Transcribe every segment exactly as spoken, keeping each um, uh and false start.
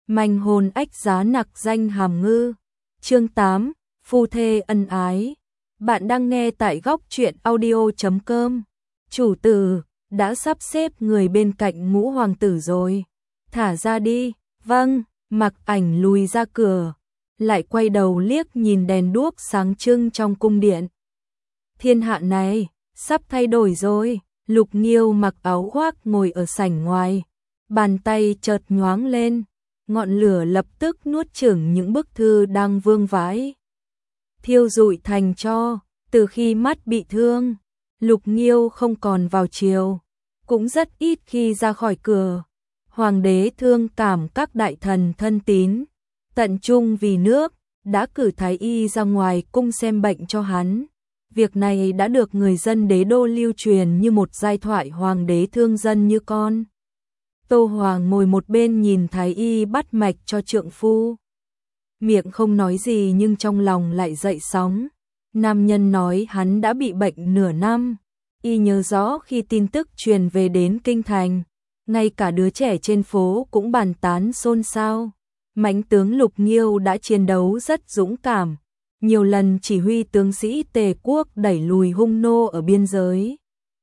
Manh hồn ách giá nặc danh hàm ngư. Chương tám, phu thê ân ái. Bạn đang nghe tại góc truyện audio chấm com. Chủ tử, đã sắp xếp người bên cạnh ngũ hoàng tử rồi. Thả ra đi. Vâng, Mặc Ảnh lùi ra cửa, lại quay đầu liếc nhìn đèn đuốc sáng trưng trong cung điện. Thiên hạ này, sắp thay đổi rồi. Lục Nghiêu mặc áo khoác ngồi ở sảnh ngoài, bàn tay chợt nhoáng lên, ngọn lửa lập tức nuốt chửng những bức thư đang vương vãi, thiêu rụi thành tro. Từ khi mắt bị thương, Lục Nghiêu không còn vào triều, cũng rất ít khi ra khỏi cửa. Hoàng đế thương cảm các đại thần thân tín, tận trung vì nước, đã cử thái y ra ngoài cung xem bệnh cho hắn. Việc này đã được người dân đế đô lưu truyền như một giai thoại hoàng đế thương dân như con. Tô Hoàng ngồi một bên nhìn thái y bắt mạch cho trượng phu. Miệng không nói gì nhưng trong lòng lại dậy sóng. Nam nhân nói hắn đã bị bệnh nửa năm. Y nhớ rõ khi tin tức truyền về đến kinh thành, ngay cả đứa trẻ trên phố cũng bàn tán xôn xao. Mãnh tướng Lục Nghiêu đã chiến đấu rất dũng cảm, nhiều lần chỉ huy tướng sĩ Tề quốc đẩy lùi hung nô ở biên giới.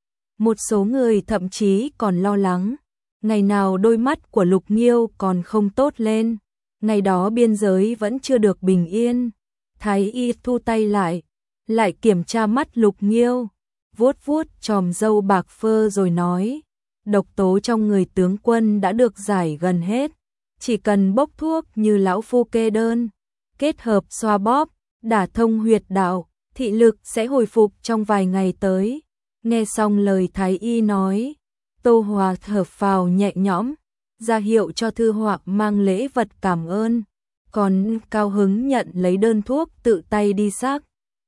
Một số người thậm chí còn lo lắng, ngày nào đôi mắt của Lục Nghiêu còn không tốt lên, ngày đó biên giới vẫn chưa được bình yên. Thái y thu tay lại, lại kiểm tra mắt Lục Nghiêu, vuốt vuốt chòm râu bạc phơ rồi nói: độc tố trong người tướng quân đã được giải gần hết, chỉ cần bốc thuốc như lão phu kê đơn, kết hợp xoa bóp, đả thông huyệt đạo, thị lực sẽ hồi phục trong vài ngày tới. Nghe xong lời thái y nói, Tô Hòa thở phào nhẹ nhõm, ra hiệu cho thư họa mang lễ vật cảm ơn, còn cao hứng nhận lấy đơn thuốc tự tay đi xác.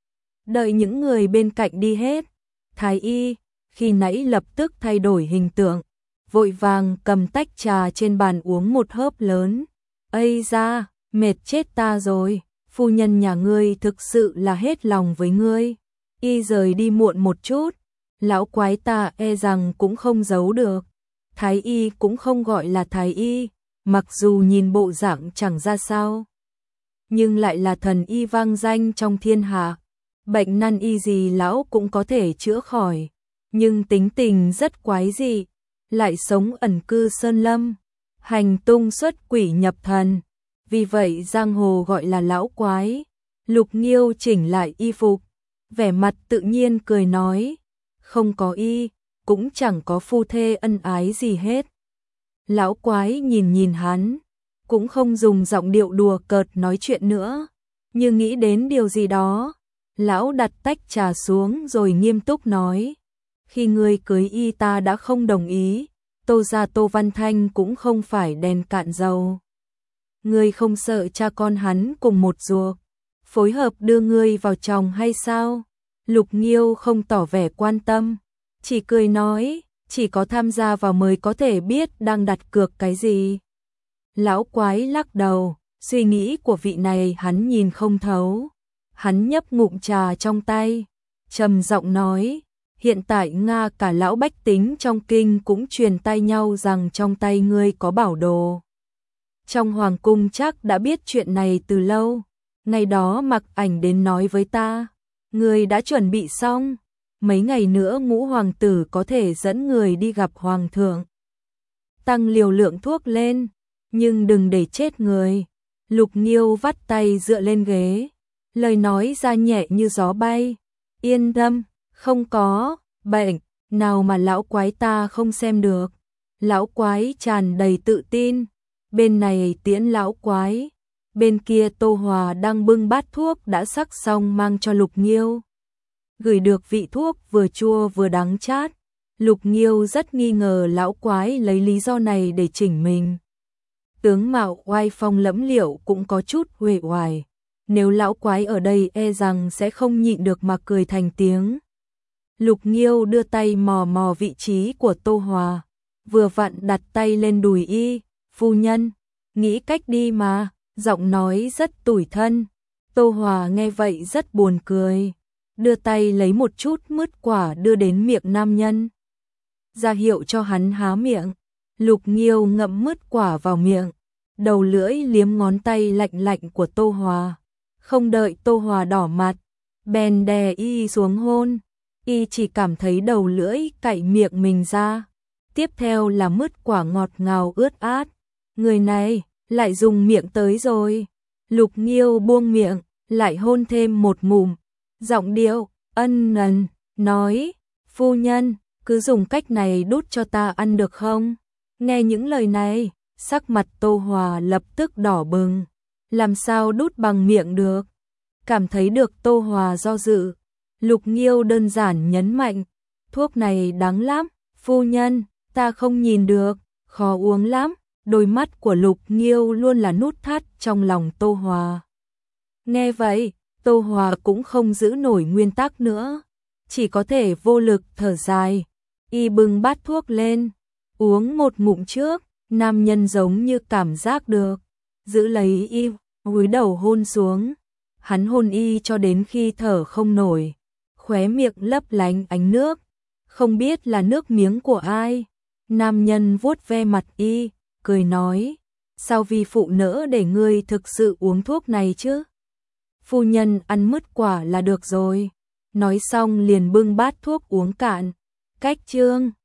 Đợi những người bên cạnh đi hết, thái y khi nãy lập tức thay đổi hình tượng, vội vàng cầm tách trà trên bàn uống một hớp lớn. Ây da, mệt chết ta rồi, phu nhân nhà ngươi thực sự là hết lòng với ngươi. Y rời đi muộn một chút, lão quái ta e rằng cũng không giấu được. Thái y cũng không gọi là thái y, mặc dù nhìn bộ dạng chẳng ra sao, nhưng lại là thần y vang danh trong thiên hạ. Bệnh nan y gì lão cũng có thể chữa khỏi, nhưng tính tình rất quái dị, lại sống ẩn cư sơn lâm, hành tung xuất quỷ nhập thần, vì vậy giang hồ gọi là lão quái. Lục Nghiêu chỉnh lại y phục, vẻ mặt tự nhiên cười nói: không có y, cũng chẳng có phu thê ân ái gì hết. Lão quái nhìn nhìn hắn, cũng không dùng giọng điệu đùa cợt nói chuyện nữa, như nghĩ đến điều gì đó. Lão đặt tách trà xuống rồi nghiêm túc nói: khi ngươi cưới y ta đã không đồng ý, Tô gia Tô Văn Thanh cũng không phải đèn cạn dầu. Ngươi không sợ cha con hắn cùng một ruột phối hợp đưa ngươi vào chồng hay sao? Lục Nghiêu không tỏ vẻ quan tâm, chỉ cười nói: chỉ có tham gia vào mới có thể biết đang đặt cược cái gì. Lão quái lắc đầu, suy nghĩ của vị này hắn nhìn không thấu. Hắn nhấp ngụm trà trong tay, trầm giọng nói: hiện tại Nga cả lão bách tính trong kinh cũng truyền tai nhau rằng trong tay ngươi có bảo đồ. Trong hoàng cung chắc đã biết chuyện này từ lâu. Ngày đó Mặc Ảnh đến nói với ta, ngươi đã chuẩn bị xong, mấy ngày nữa ngũ hoàng tử có thể dẫn người đi gặp hoàng thượng. Tăng liều lượng thuốc lên, nhưng đừng để chết người. Lục Nghiêu vắt tay dựa lên ghế, lời nói ra nhẹ như gió bay: yên tâm, không có bệnh nào mà lão quái ta không xem được. Lão quái tràn đầy tự tin, bên này tiễn lão quái, bên kia Tô Hòa đang bưng bát thuốc đã sắc xong mang cho Lục Nghiêu. Gửi được vị thuốc vừa chua vừa đắng chát, Lục Nghiêu rất nghi ngờ lão quái lấy lý do này để chỉnh mình. Tướng mạo oai phong lẫm liễu cũng có chút uể oải, nếu lão quái ở đây e rằng sẽ không nhịn được mà cười thành tiếng. Lục Nghiêu đưa tay mò mò vị trí của Tô Hòa, vừa vặn đặt tay lên đùi y: phu nhân, nghĩ cách đi mà, giọng nói rất tủi thân. Tô Hòa nghe vậy rất buồn cười, đưa tay lấy một chút mứt quả đưa đến miệng nam nhân, ra hiệu cho hắn há miệng. Lục Nghiêu ngậm mứt quả vào miệng, đầu lưỡi liếm ngón tay lạnh lạnh của Tô Hòa. Không đợi Tô Hòa đỏ mặt, bèn đè y xuống hôn. Y chỉ cảm thấy đầu lưỡi cạy miệng mình ra. Tiếp theo là mứt quả ngọt ngào ướt át. Người này lại dùng miệng tới rồi. Lục Nghiêu buông miệng, lại hôn thêm một ngụm. Giọng điệu ân ẩn nói, phu nhân, cứ dùng cách này đút cho ta ăn được không? Nghe những lời này, sắc mặt Tô Hòa lập tức đỏ bừng. Làm sao đút bằng miệng được? Cảm thấy được Tô Hòa do dự, Lục Nghiêu đơn giản nhấn mạnh, thuốc này đắng lắm, phu nhân, ta không nhìn được, khó uống lắm. Đôi mắt của Lục Nghiêu luôn là nút thắt trong lòng Tô Hòa. Nghe vậy, Tô Hòa cũng không giữ nổi nguyên tắc nữa, chỉ có thể vô lực thở dài. Y bưng bát thuốc lên, uống một ngụm trước, nam nhân giống như cảm giác được, giữ lấy y, cúi đầu hôn xuống. Hắn hôn y cho đến khi thở không nổi, khóe miệng lấp lánh ánh nước, không biết là nước miếng của ai. Nam nhân vuốt ve mặt y, cười nói, sao vi phụ nỡ để ngươi thực sự uống thuốc này chứ? Phu nhân ăn mứt quả là được rồi. Nói xong liền bưng bát thuốc uống cạn. Cách chương